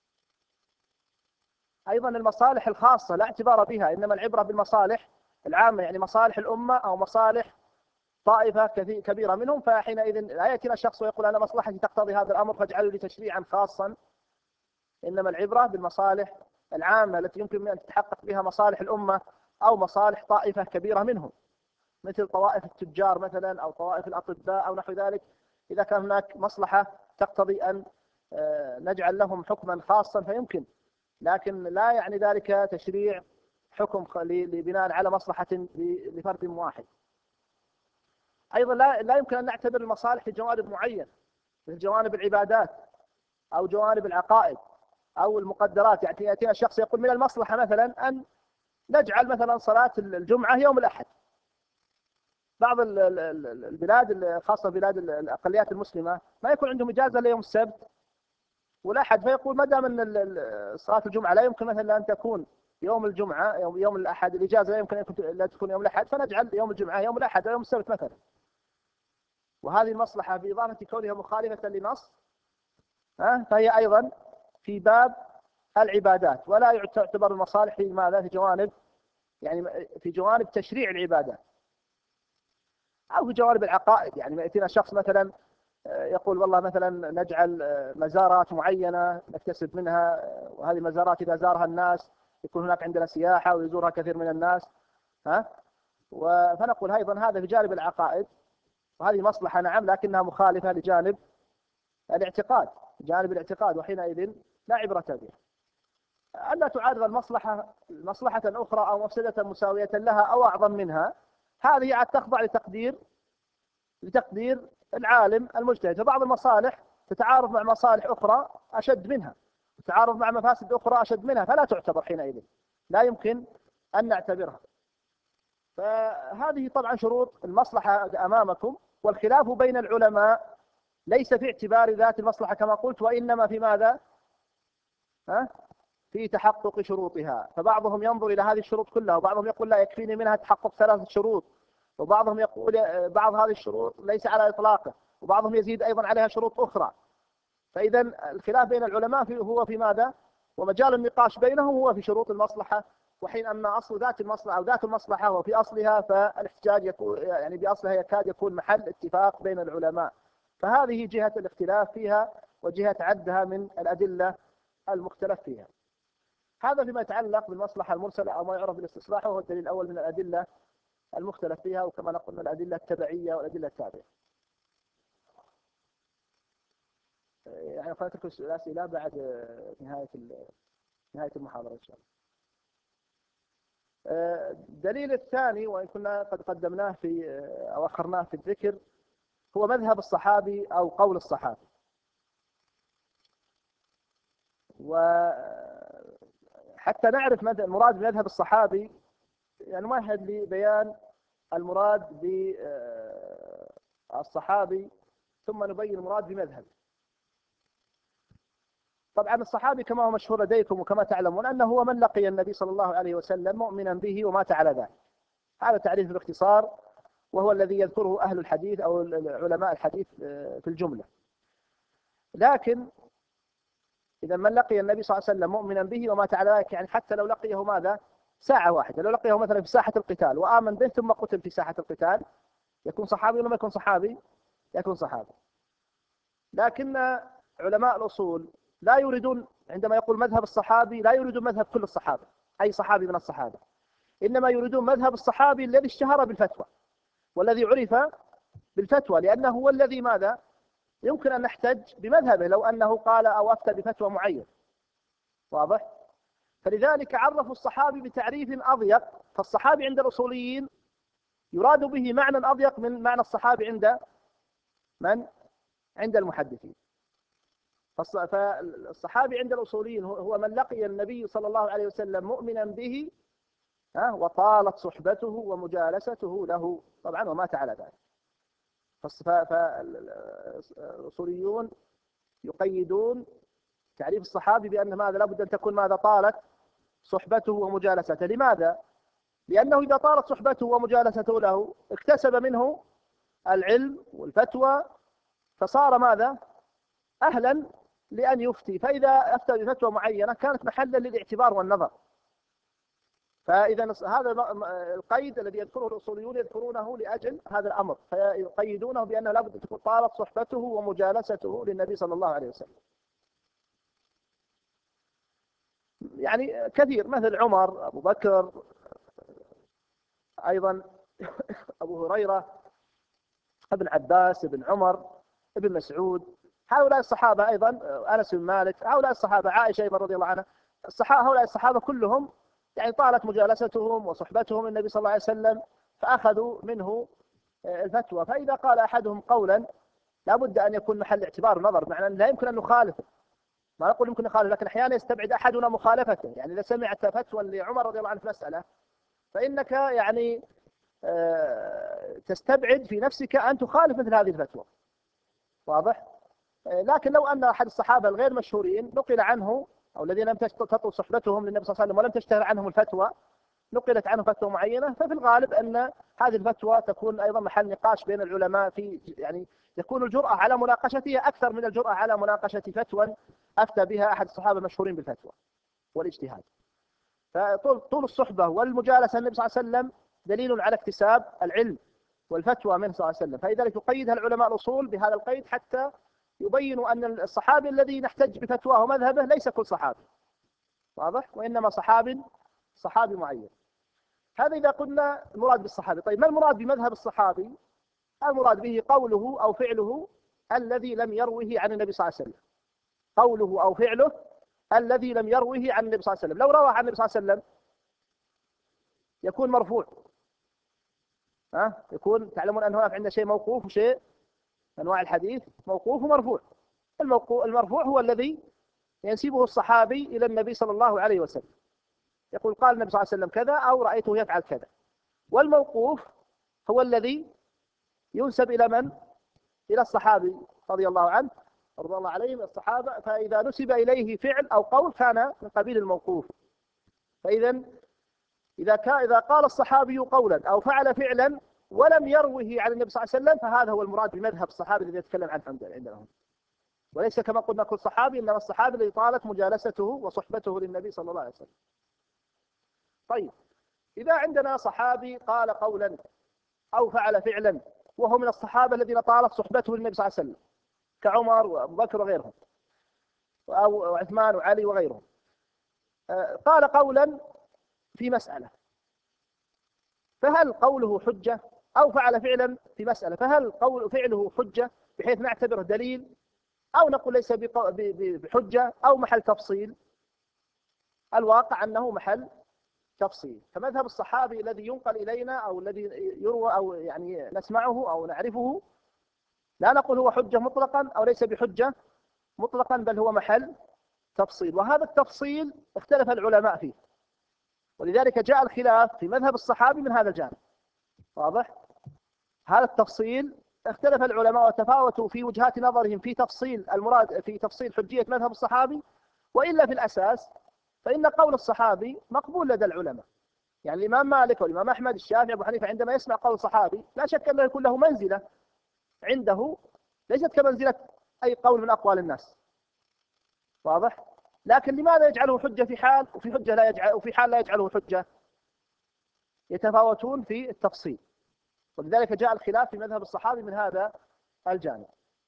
أيضا المصالح الخاصة لا اعتبار بها، إنما العبرة بالمصالح العامة، يعني مصالح الأمة أو مصالح طائفة كبيرة منهم. فحينئذ لا يأتينا الشخص ويقول أنا مصلحتي تقتضي هذا الأمر فاجعلوا لي تشريعا خاصا، إنما العبرة بالمصالح العامة التي يمكن أن تتحقق بها مصالح الأمة أو مصالح طائفة كبيرة منهم، مثل طوائف التجار مثلا أو طوائف الأطباء أو نحو ذلك. إذا كان هناك مصلحة تقتضي أن نجعل لهم حكما خاصا فيمكن، لكن لا يعني ذلك تشريع حكم لبناء على مصلحة لفرد واحد. أيضا لا لا يمكن أن نعتبر المصالح في جوانب معينة، مثل جوانب العبادات أو جوانب العقائد أو المقدرات. يعني يأتينا الشخص يقول من المصلحة مثلا أن نجعل مثلا صلاة الجمعة يوم الأحد. بعض البلاد خاصة بلاد الأقليات المسلمة ما يكون عندهم إجازة ليوم السبت والأحد، فيقول ما دام أن صلاة الجمعة لا يمكن مثلا أن تكون يوم الجمعة يوم يوم الأحد، الإجازة لا يمكن أن تكون يوم الأحد، فنجعل يوم الجمعة يوم الأحد ويوم السبت مثلا. وهذه المصلحة بإضافة كونها مخالفة لنص فهي أيضا في باب العبادات، ولا تعتبر المصالح في ماذا؟ في جوانب يعني في جوانب تشريع العبادات. أو في جوانب العقائد. يعني يأتينا شخص مثلا يقول والله مثلا نجعل مزارات معينة نكتسب منها، وهذه المزارات إذا زارها الناس يكون هناك عندنا سياحة ويزورها كثير من الناس، ها. فنقول أيضا هذا في جانب العقائد، وهذه مصلحة نعم لكنها مخالفة لجانب الاعتقاد، جانب الاعتقاد، وحينئذ لا عبرة به. ألا تعارض المصلحة مصلحة أخرى أو مفسدة مساوية لها أو أعظم منها، هذه عاد تخضع لتقدير لتقدير العالم المجتهد. فبعض المصالح تتعارض مع مصالح أخرى أشد منها، تتعارض مع مفاسد أخرى أشد منها، فلا تعتبر حينئذ، لا يمكن أن نعتبرها. فهذه طبعا شروط المصلحة أمامكم، والخلاف بين العلماء ليس في اعتبار ذات المصلحة كما قلت، وإنما في ماذا؟ ها؟ في تحقق شروطها. فبعضهم ينظر إلى هذه الشروط كلها، وبعضهم يقول لا يكفيني منها تحقق ثلاثة شروط، وبعضهم يقول بعض هذه الشروط ليس على إطلاقه، وبعضهم يزيد أيضا عليها شروط أخرى. فإذا الخلاف بين العلماء هو في ماذا؟ ومجال النقاش بينهم هو في شروط المصلحة، وحين أن أصل ذات المصلحة أو ذات المصلحة وفي أصلها، فالاحتجاج يكون يعني بأصلها يكاد يكون محل اتفاق بين العلماء. فهذه جهة الاختلاف فيها، وجهة عدها من الأدلة المختلف فيها. هذا فيما يتعلق بالمصلحة المرسلة أو ما يعرف بالاستصلاح، وهو الدليل الأول من الأدلة المختلف فيها، وكما نقول الأدلة التبعية والأدلة التابعة. يعني قد الأسئلة بعد نهاية نهاية المحاضرة إن شاء الله. الدليل الثاني، وإن كنا قد قدمناه في أو أخرناه في الذكر، هو مذهب الصحابي أو قول الصحابي. وحتى نعرف المراد بمذهب الصحابي يعني نمهد لبيان المراد بالصحابي، ثم نبين المراد بمذهب. طبعا الصحابي كما هو مشهور لديكم وكما تعلمون أنه هو من لقي النبي صلى الله عليه وسلم مؤمنا به ومات على ذلك. هذا تعريف باختصار، وهو الذي يذكره أهل الحديث أو علماء الحديث في الجملة. لكن إذا من لقي النبي صلى الله عليه وسلم مؤمنا به ومات على ذلك، يعني حتى لو لقيه ماذا؟ ساعة واحدة، لو لقيه مثلا في ساحة القتال وآمن به ثم قتل في ساحة القتال، يكون صحابي ولا ما يكون صحابي؟ يكون صحابي. لكن علماء الأصول لا يريدون عندما يقول مذهب الصحابي لا يريدون مذهب كل الصحابة، أي صحابي من الصحابة، إنما يريدون مذهب الصحابي الذي اشتهر بالفتوى والذي عرف بالفتوى، لأنه هو الذي ماذا؟ يمكن أن نحتج بمذهبه لو أنه قال أو أفتى بفتوى معين. واضح؟ فلذلك عرفوا الصحابي بتعريف أضيق. فالصحابي عند الأصوليين يراد به معنى أضيق من معنى الصحابي عند من؟ عند المحدثين. فالصحابي عند الأصوليين هو من لقي النبي صلى الله عليه وسلم مؤمنا به وطالت صحبته ومجالسته له طبعا ومات على ذلك. فالأصوليون يقيدون تعريف الصحابي بأن ماذا؟ لابد أن تكون ماذا؟ طالت صحبته ومجالسته. لماذا؟ لأنه إذا طالت صحبته ومجالسته له اكتسب منه العلم والفتوى، فصار ماذا؟ أهلا لأن يفتي. فإذا أفتى بفتوى معينة كانت محلا للاعتبار والنظر. فإذا هذا القيد الذي يذكره الأصوليون يذكرونه لأجل هذا الأمر، فيقيدونه بأنه لابد أن تكون طالت صحبته ومجالسته للنبي صلى الله عليه وسلم. يعني كثير مثل عمر، أبو بكر، أيضا أبو هريرة، ابن عباس، ابن عمر، ابن مسعود، هؤلاء الصحابة، أيضا أنس بن مالك، هؤلاء الصحابة، عائشة أيضا رضي الله عنها، الصحابة هؤلاء الصحابة كلهم يعني طالت مجالستهم وصحبتهم النبي صلى الله عليه وسلم، فأخذوا منه الفتوى. فإذا قال أحدهم قولا لابد أن يكون محل اعتبار ونظر، معنى لا يمكن أن نخالفه. ما نقول يمكن نخالف، لكن أحيانا يستبعد أحدنا مخالفته. يعني إذا سمعت فتوى لعمر رضي الله عنه في مسألة، فإنك يعني تستبعد في نفسك أن تخالف مثل هذه الفتوى. واضح؟ لكن لو أن أحد الصحابة الغير مشهورين نقل عنه، أو الذين لم تطل صحبتهم للنبي صلى الله عليه وسلم ولم تشتهر عنهم الفتوى، نقلت عنه فتوى معينة، ففي الغالب أن هذه الفتوى تكون أيضا محل نقاش بين العلماء، في يعني يكون الجرأة على مناقشتها أكثر من الجرأة على مناقشة فتوى أفتى بها أحد الصحابة المشهورين بالفتوى والاجتهاد. فطول طول الصحبة والمجالسة النبي صلى الله عليه وسلم دليل على اكتساب العلم والفتوى منه صلى الله عليه وسلم. فلذلك يقيدها العلماء الأصول بهذا القيد حتى يبينوا أن الصحابي الذي نحتج بفتواه ومذهبه ليس كل صحابي، واضح، وإنما صحابي صحابي معين. هذا إذا قلنا المراد بالصحابي. طيب ما المراد بمذهب الصحابي؟ المراد به قوله أو فعله الذي لم يروه عن النبي صلى الله عليه وسلم، قوله أو فعله الذي لم يروه عن النبي صلى الله عليه وسلم. لو روى عن النبي صلى الله عليه وسلم يكون مرفوع، ها يكون، تعلمون أن هناك عندنا شيء موقوف وشيء أنواع الحديث موقوف ومرفوع. المرفوع هو الذي ينسبه الصحابي إلى النبي صلى الله عليه وسلم، يقول قال النبي صلى الله عليه وسلم كذا أو رأيته يفعل كذا. والموقوف هو الذي ينسب إلى من؟ إلى الصحابي رضي الله عنه، رضي الله عليهم الصحابة. فإذا نسب إليه فعل أو قول كان من قبيل الموقوف. فإذا إذا كان إذا قال الصحابي قولا أو فعل فعلا ولم يروه عن النبي صلى الله عليه وسلم فهذا هو المراد بمذهب الصحابي الذي يتكلم عنه عندنا، وليس كما قلنا كل صحابي، إنما الصحابي الذي طالت مجالسته وصحبته للنبي صلى الله عليه وسلم. طيب إذا عندنا صحابي قال قولا أو فعل فعلا وهو من الصحابة الذين طالت صحبته للنبي صلى الله عليه وسلم كعمر وأبو بكر وغيرهم، أو عثمان وعلي وغيرهم، قال قولا في مسألة، فهل قوله حجة؟ أو فعل فعلا في مسألة، فهل قول فعله حجة بحيث نعتبره دليل، أو نقول ليس بحجة، أو محل تفصيل؟ الواقع أنه محل تفصيل. فمذهب الصحابي الذي ينقل إلينا أو الذي يروى أو يعني نسمعه أو نعرفه لا نقول هو حجة مطلقا أو ليس بحجة مطلقا، بل هو محل تفصيل. وهذا التفصيل اختلف العلماء فيه، ولذلك جاء الخلاف في مذهب الصحابي من هذا الجانب، واضح. هذا التفصيل اختلف العلماء وتفاوتوا في وجهات نظرهم في تفصيل المراد في تفصيل حجية مذهب الصحابي. وإلا في الأساس فإن قول الصحابي مقبول لدى العلماء. يعني الإمام مالك والإمام أحمد الشافعي أبو حنيفة عندما يسمع قول صحابي لا شك أنه يكون له منزلة عنده ليست كمنزلة أي قول من أقوال الناس، واضح. لكن لماذا يجعله حجة في حال وفي حجة لا يجعل وفي حال لا يجعله حجة؟ يتفاوتون في التفصيل، ولذلك جاء الخلاف في مذهب الصحابي من هذا الجانب.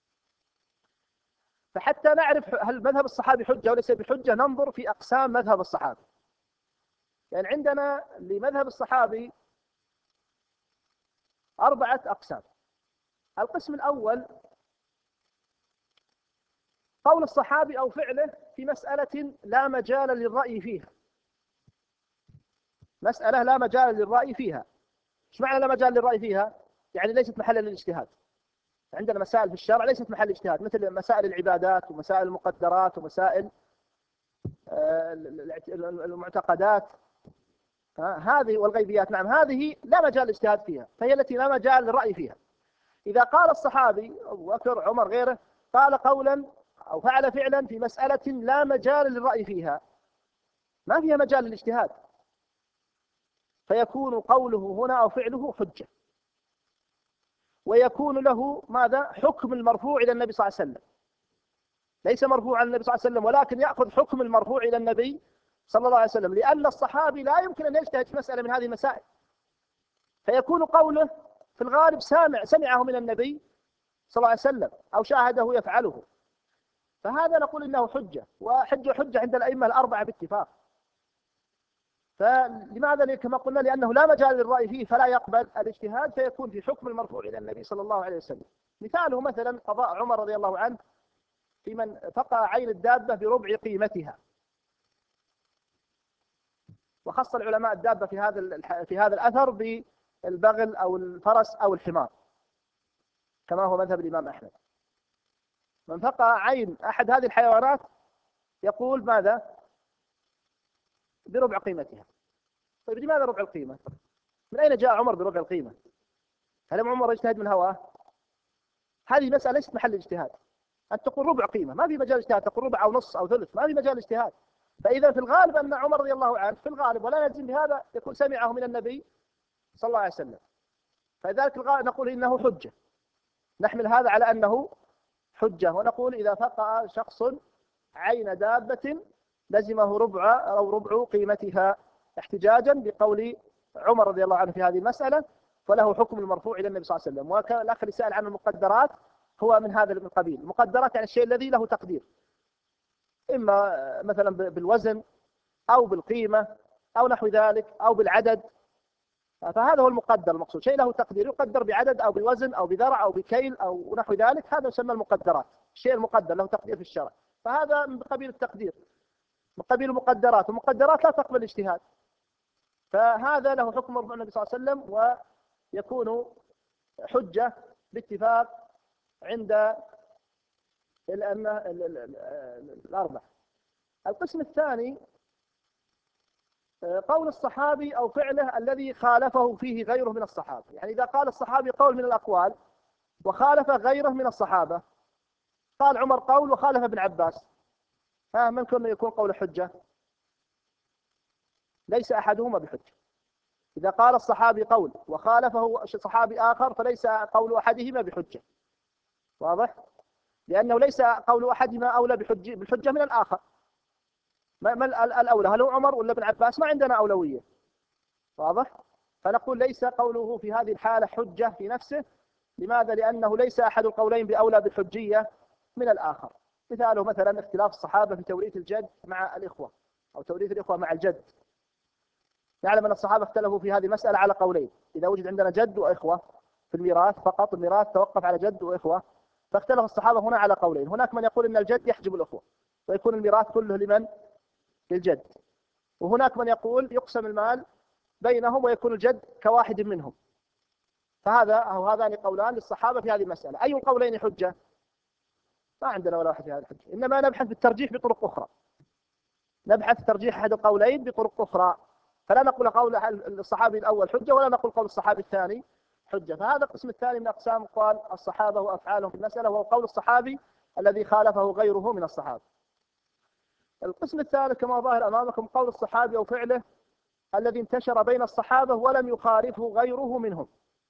فحتى نعرف هل مذهب الصحابي حجة وليس بحجة ننظر في أقسام مذهب الصحابي. يعني عندنا لمذهب الصحابي أربعة أقسام. القسم الأول قول الصحابي أو فعله في مسألة لا مجال للرأي فيها، مسألة لا مجال للرأي فيها. ايش معنى لا مجال للرأي فيها؟ يعني ليست محل للاجتهاد. عندنا مسائل في الشرع ليست محل اجتهاد، مثل مسائل العبادات ومسائل المقدرات ومسائل المعتقدات هذه والغيبيات، نعم هذه لا مجال للاجتهاد فيها، فهي التي لا مجال للرأي فيها. إذا قال الصحابي أبو بكر عمر غيره قال قولا أو فعل فعلا في مسألة لا مجال للرأي فيها، ما فيها مجال للاجتهاد، فيكون قوله هنا أو فعله حجة، ويكون له ماذا؟ حكم المرفوع إلى النبي صلى الله عليه وسلم، ليس مرفوع عن النبي صلى الله عليه وسلم ولكن يأخذ حكم المرفوع إلى النبي صلى الله عليه وسلم، لأن الصحابي لا يمكن أن يجتهد في مسألة من هذه المسائل، فيكون قوله في الغالب سامع سمعه من النبي صلى الله عليه وسلم أو شاهده يفعله، فهذا نقول إنه حجة، وحجة حجة عند الأئمة الأربعة باتفاق. فلماذا؟ كما قلنا لأنه لا مجال للرأي فيه فلا يقبل الاجتهاد، فيكون في حكم المرفوع إلى النبي صلى الله عليه وسلم. مثاله مثلا قضاء عمر رضي الله عنه في من فقع عين الدابة بربع قيمتها، وخص العلماء الدابة في هذا في هذا الأثر بالبغل أو الفرس أو الحمار كما هو مذهب الإمام أحمد. من فقع عين أحد هذه الحيوانات يقول ماذا؟ بربع قيمتها. طيب لماذا ربع القيمة؟ من أين جاء عمر بربع القيمة؟ هل عمر يجتهد من هواه؟ هذه مسألة ليست محل اجتهاد. أن تقول ربع قيمة ما في مجال اجتهاد، تقول ربع أو نص أو ثلث ما في مجال اجتهاد. فإذا في الغالب أن عمر رضي الله عنه في الغالب ولا نجزم بهذا يكون سمعه من النبي صلى الله عليه وسلم، فذلك الغالب نقول إنه حجة، نحمل هذا على أنه حجة، ونقول إذا فقع شخص عين دابة لزمه ربع أو ربع قيمتها، احتجاجا بقول عمر رضي الله عنه في هذه المسألة. فله حكم المرفوع إلى النبي صلى الله عليه وسلم. والأخ اللي سأل عن المقدرات هو من هذا القبيل. المقدرات يعني الشيء الذي له تقدير، إما مثلا بالوزن أو بالقيمة أو نحو ذلك أو بالعدد، فهذا هو المقدر المقصود، شيء له تقدير يقدر بعدد أو بوزن أو بذرع أو بكيل أو نحو ذلك، هذا يسمى المقدرات، الشيء المقدر له تقدير في الشرع، فهذا من قبيل التقدير، من قبيل المقدرات. والمقدرات لا تقبل الاجتهاد، فهذا له حكم مرفوع النبي صلى الله عليه وسلم ويكون حجة باتفاق عند الأئمة الأربعة. القسم الثاني قول الصحابي أو فعله الذي خالفه فيه غيره من الصحابة. يعني إذا قال الصحابي قول من الأقوال وخالف غيره من الصحابة، قال عمر قول وخالف ابن عباس، ها من كنا يكون قول حجة؟ ليس أحدهما بحجة. إذا قال الصحابي قول وخالفه صحابي آخر فليس قول أحدهما بحجة، واضح؟ لأنه ليس قول أحدهما أولى بحجة بالحجة من الآخر. ما الأولى، هل هو عمر ولا ابن عباس؟ ما عندنا أولوية، واضح؟ فنقول ليس قوله في هذه الحالة حجة في نفسه. لماذا؟ لأنه ليس أحد القولين بأولى بالحجية من الآخر. مثاله مثلا اختلاف الصحابة في توريث الجد مع الإخوة، أو توريث الإخوة مع الجد. نعلم أن الصحابة اختلفوا في هذه المسألة على قولين، إذا وجد عندنا جد وإخوة في الميراث فقط، الميراث توقف على جد وإخوة، فاختلف الصحابة هنا على قولين. هناك من يقول أن الجد يحجب الأخوة ويكون الميراث كله لمن؟ للجد. وهناك من يقول يقسم المال بينهم ويكون الجد كواحد منهم. فهذا أو هذان قولان للصحابة في هذه المسألة. أي القولين حجة؟ ما عندنا ولا واحد في هذه الحجة، إنما نبحث بالترجيح بطرق أخرى، نبحث ترجيح أحد القولين بطرق أخرى، فلا نقول قول الصحابي الأول حجة ولا نقول قول الصحابي الثاني حجة. فهذا القسم الثاني من أقسام قال الصحابة وأفعالهم في المسألة، وهو قول الصحابي الذي خالفه غيره من الصحابة. القسم الثالث كما ظاهر أمامكم قول الصحابي أو فعله الذي انتشر بين الصحابة ولم يخالفه غيره منهم.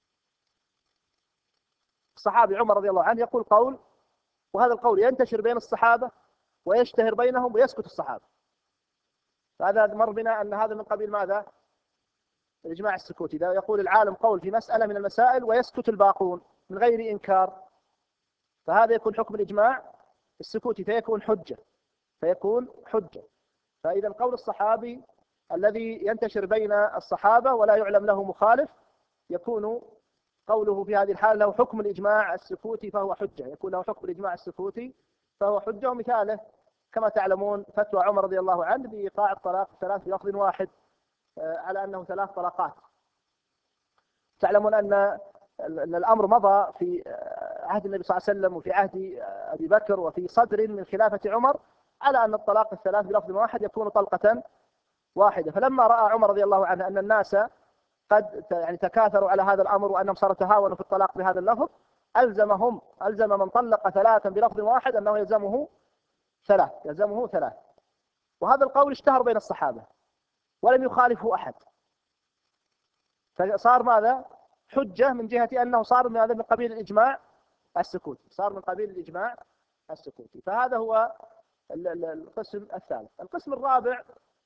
الصحابي عمر رضي الله عنه يقول قول، وهذا القول ينتشر بين الصحابة ويشتهر بينهم ويسكت الصحابة، فهذا مر بنا أن هذا من قبيل ماذا؟ الإجماع السكوتي. إذا يقول العالم قول في مسألة من المسائل ويسكت الباقون من غير إنكار، فهذا يكون حكم الإجماع السكوتي، فيكون حجة، فيكون حجة. فإذا القول الصحابي الذي ينتشر بين الصحابة ولا يعلم له مخالف يكون قوله في هذه الحالة له حكم الإجماع السكوتي فهو حجة، يكون له حكم الإجماع السكوتي فهو حجة. ومثاله كما تعلمون فتوى عمر رضي الله عنه بإيقاع الطلاق الثلاث بلفظ واحد على أنه ثلاث طلقات. تعلمون أن أن الأمر مضى في عهد النبي صلى الله عليه وسلم وفي عهد أبي بكر وفي صدر من خلافة عمر على أن الطلاق الثلاث بلفظ واحد يكون طلقة واحدة. فلما رأى عمر رضي الله عنه أن الناس قد يعني تكاثروا على هذا الأمر وأنهم صاروا تهاونوا في الطلاق بهذا اللفظ، ألزمهم ألزم من طلق ثلاثا بلفظ واحد أنه يلزمه ثلاث يلزمه ثلاث وهذا القول اشتهر بين الصحابة ولم يخالفه أحد، فصار ماذا؟ حجة من جهة أنه صار من هذا من قبيل الإجماع السكوتي، صار من قبيل الإجماع السكوتي. فهذا هو القسم الثالث. القسم الرابع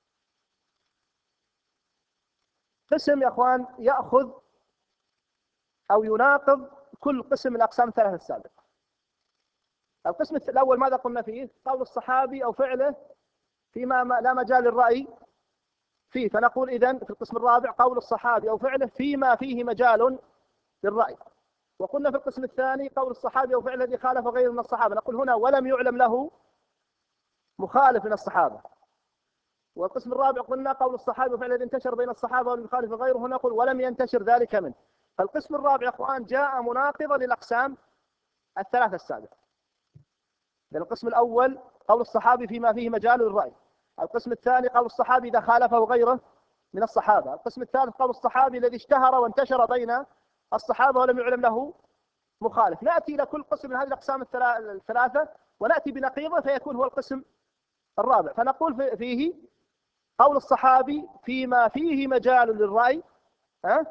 قسم يا أخوان يأخذ أو يناقض كل قسم من الأقسام الثلاثة السابقة. القسم الأول ماذا قلنا فيه؟ قول الصحابي أو فعله فيما لا مجال للرأي فيه، فنقول إذن في القسم الرابع قول الصحابي أو فعله فيما فيه مجال للرأي. وقلنا في القسم الثاني قول الصحابي أو فعله الذي خالف غيره من الصحابة، نقول هنا ولم يعلم له مخالف من الصحابة. والقسم الرابع قلنا قول الصحابي وفعله الذي انتشر بين الصحابة ولم يخالف غيره، هنا نقول ولم ينتشر ذلك منه. فالقسم الرابع يا أخوان جاء مناقضا للأقسام الثلاثة السابقة. القسم الأول قول الصحابي فيما فيه مجال للرأي، القسم الثاني قول الصحابي إذا خالفه غيره من الصحابة، القسم الثالث قول الصحابي الذي اشتهر وانتشر بين الصحابة ولم يعلم له مخالف. نأتي إلى كل قسم من هذه الأقسام الثلاثة ونأتي بنقيضه فيكون هو القسم الرابع. فنقول فيه قول الصحابي فيما فيه مجال للرأي ها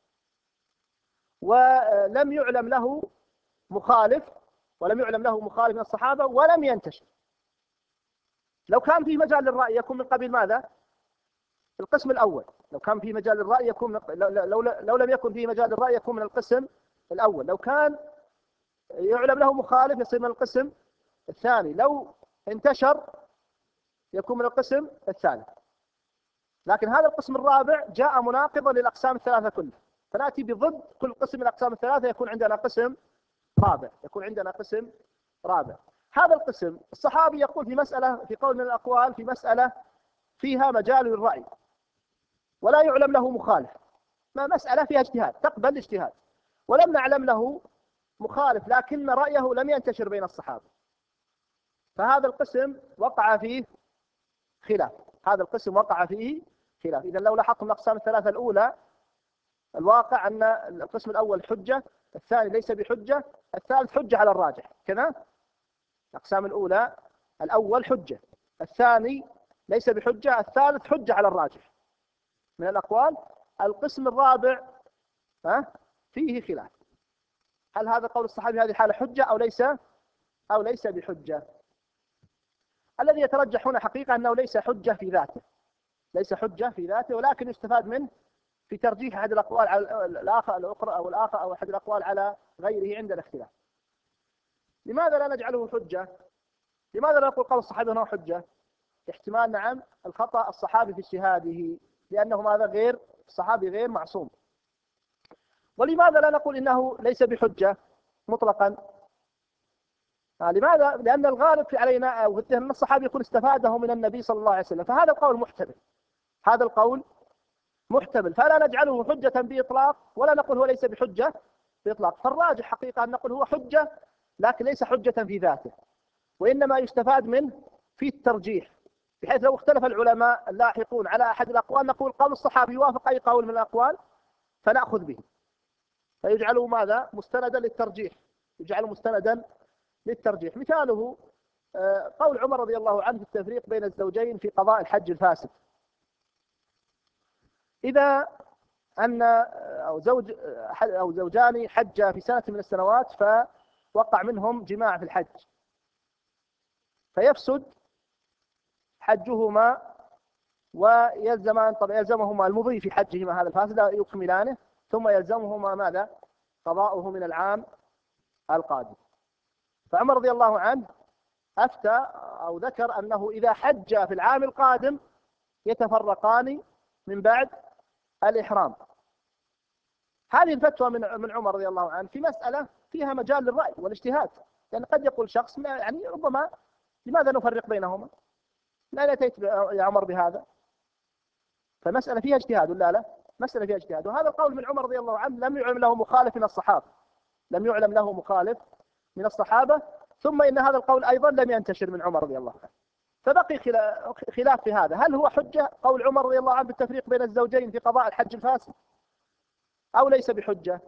ولم يعلم له مخالف ولم يعلم له مخالف من الصحابة ولم ينتشر. لو كان فيه مجال للرأي يكون من قبيل ماذا؟ القسم الأول. لو كان في مجال للرأي يكون من... لو... لو... لو لم يكن فيه مجال للرأي يكون من القسم الأول. لو كان يعلم له مخالف يصير من القسم الثاني. لو انتشر يكون من القسم الثالث. لكن هذا القسم الرابع جاء مناقضا للأقسام الثلاثة كلها، فنأتي بضد كل قسم من الأقسام الثلاثة، يكون عندنا قسم رابع يكون عندنا قسم رابع. هذا القسم الصحابي يقول في مسألة، في قول من الأقوال في مسألة فيها مجال للرأي ولا يعلم له مخالف، ما مسألة فيها اجتهاد تقبل الاجتهاد، ولم نعلم له مخالف لكن رأيه لم ينتشر بين الصحابة، فهذا القسم وقع فيه خلاف. هذا القسم وقع فيه خلاف. إذا لو لاحظتم الأقسام الثلاثة الأولى، الواقع أن القسم الأول حجة، الثاني ليس بحجة، الثالث حجة على الراجح كذا. الأقسام الأولى الأول حجة، الثاني ليس بحجة، الثالث حجة على الراجح من الأقوال. القسم الرابع ها فيه خلاف، هل هذا قول الصحابي هذه الحالة حجة أو ليس أو ليس بحجة. الذي يترجح هنا حقيقة أنه ليس حجة في ذاته، ليس حجة في ذاته، ولكن يستفاد منه في ترجيح أحد الأقوال على الآخر الأخرى أو الآخر أو أحد الأقوال على غيره عند الاختلاف. لماذا لا نجعله حجة؟ لماذا لا نقول قول الصحابي أنه حجة؟ احتمال نعم الخطأ الصحابي في اجتهاده، لأنه ماذا غير الصحابي غير معصوم. ولماذا لا نقول إنه ليس بحجة مطلقا؟ لماذا؟ لأن الغالب في علينا أو في الذهن أن الصحابي يكون استفاده من النبي صلى الله عليه وسلم، فهذا القول محتمل، هذا القول محتمل، فلا نجعله حجة بإطلاق ولا نقول هو ليس بحجة بإطلاق. فالراجح حقيقة أن نقول هو حجة لكن ليس حجة في ذاته، وإنما يستفاد منه في الترجيح، بحيث لو اختلف العلماء اللاحقون على أحد الأقوال نقول قول الصحابي يوافق أي قول من الأقوال فنأخذ به، فيجعله ماذا؟ مستندا للترجيح، يجعله مستندا للترجيح. مثاله قول عمر رضي الله عنه في التفريق بين الزوجين في قضاء الحج الفاسد. إذا أن أو زوج أو زوجان حج في سنة من السنوات فوقع منهم جماع في الحج، فيفسد حجهما ويلزمان طبعا يلزمهما المضي في حجهما هذا الفاسد يكملانه، ثم يلزمهما ماذا؟ قضاؤه من العام القادم. فعمر رضي الله عنه أفتى أو ذكر أنه إذا حج في العام القادم يتفرقان من بعد الإحرام. هذه الفتوى من من عمر رضي الله عنه في مسألة فيها مجال للرأي والاجتهاد، لأن قد يقول شخص يعني ربما لماذا نفرق بينهما؟ لا أتيت يا عمر بهذا، فمسألة فيها اجتهاد ولا لا؟ مسألة فيها اجتهاد. وهذا القول من عمر رضي الله عنه لم يعلم له مخالف من الصحابة، لم يعلم له مخالف من الصحابة. ثم إن هذا القول أيضا لم ينتشر من عمر رضي الله عنه، فبقي خلاف في هذا، هل هو حجة قول عمر رضي الله عنه بالتفريق بين الزوجين في قضاء الحج الفاسد أو ليس بحجة؟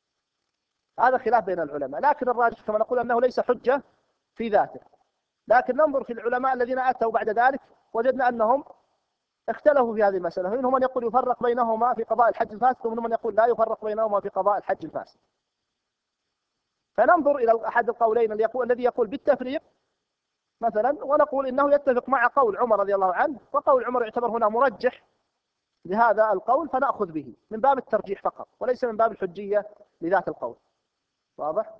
هذا خلاف بين العلماء، لكن الراجح كما نقول أنه ليس حجة في ذاته. لكن ننظر في العلماء الذين أتوا بعد ذلك وجدنا أنهم اختلفوا في هذه المسألة، منهم من يقول يفرق بينهما في قضاء الحج الفاسد، ومنهم من يقول لا يفرق بينهما في قضاء الحج الفاسد. فننظر إلى أحد القولين الذي يقول بالتفريق مثلا، ونقول إنه يتفق مع قول عمر رضي الله عنه، وقول عمر يعتبر هنا مرجح لهذا القول فنأخذ به من باب الترجيح فقط وليس من باب الحجية لذات القول. واضح؟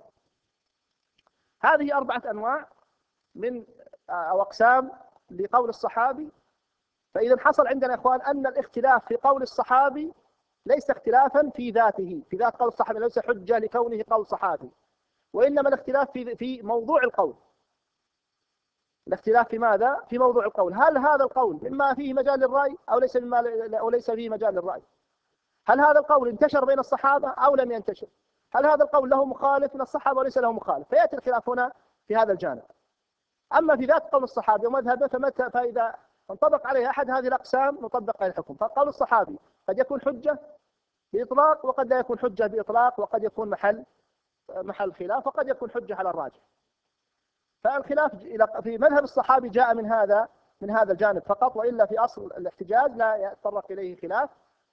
هذه أربعة أنواع من أو أقسام لقول الصحابي. فإذا حصل عندنا يا إخوان أن الاختلاف في قول الصحابي ليس اختلافا في ذاته، في ذات قول الصحابي ليس حجة لكونه قول صحابي، وإنما الاختلاف في في موضوع القول. الاختلاف في ماذا؟ في موضوع القول، هل هذا القول مما فيه مجال للرأي أو ليس مما أو ليس فيه مجال للرأي؟ هل هذا القول انتشر بين الصحابة أو لم ينتشر؟ هل هذا القول له مخالف من الصحابة وليس له مخالف؟ فيأتي الخلاف هنا في هذا الجانب. أما في ذات قول الصحابي ومذهبه فمتى فإذا انطبق عليه أحد هذه الأقسام نطبق عليه الحكم. فقول الصحابي قد يكون حجة بإطلاق وقد لا يكون حجة بإطلاق، وقد يكون محل محل خلاف، وقد يكون حجة على الراجح. فالخلاف في مذهب الصحابي جاء من هذا من هذا الجانب فقط، وإلا في أصل الاحتجاج لا يتطرق إليه خلاف.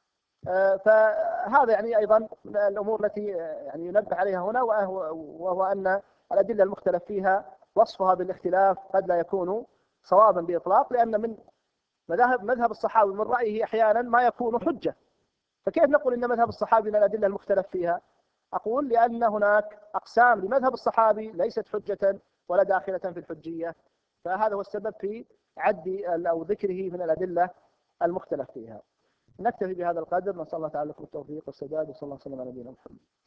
فهذا يعني أيضا من الأمور التي يعني ينبه عليها هنا، وهو أن الأدلة المختلف فيها وصفها بالاختلاف قد لا يكون صوابا بإطلاق، لأن من مذهب مذهب الصحابي من رأيه أحيانا ما يكون حجة. فكيف نقول إن مذهب الصحابي من الأدلة المختلف فيها؟ أقول لأن هناك أقسام لمذهب الصحابي ليست حجة ولا داخلة في الحجية، فهذا هو السبب في عد أو ذكره من الأدلة المختلف فيها. نكتفي بهذا القدر، نسأل الله تعالى لكم التوفيق والسداد، وصلى الله وسلم على نبينا محمد.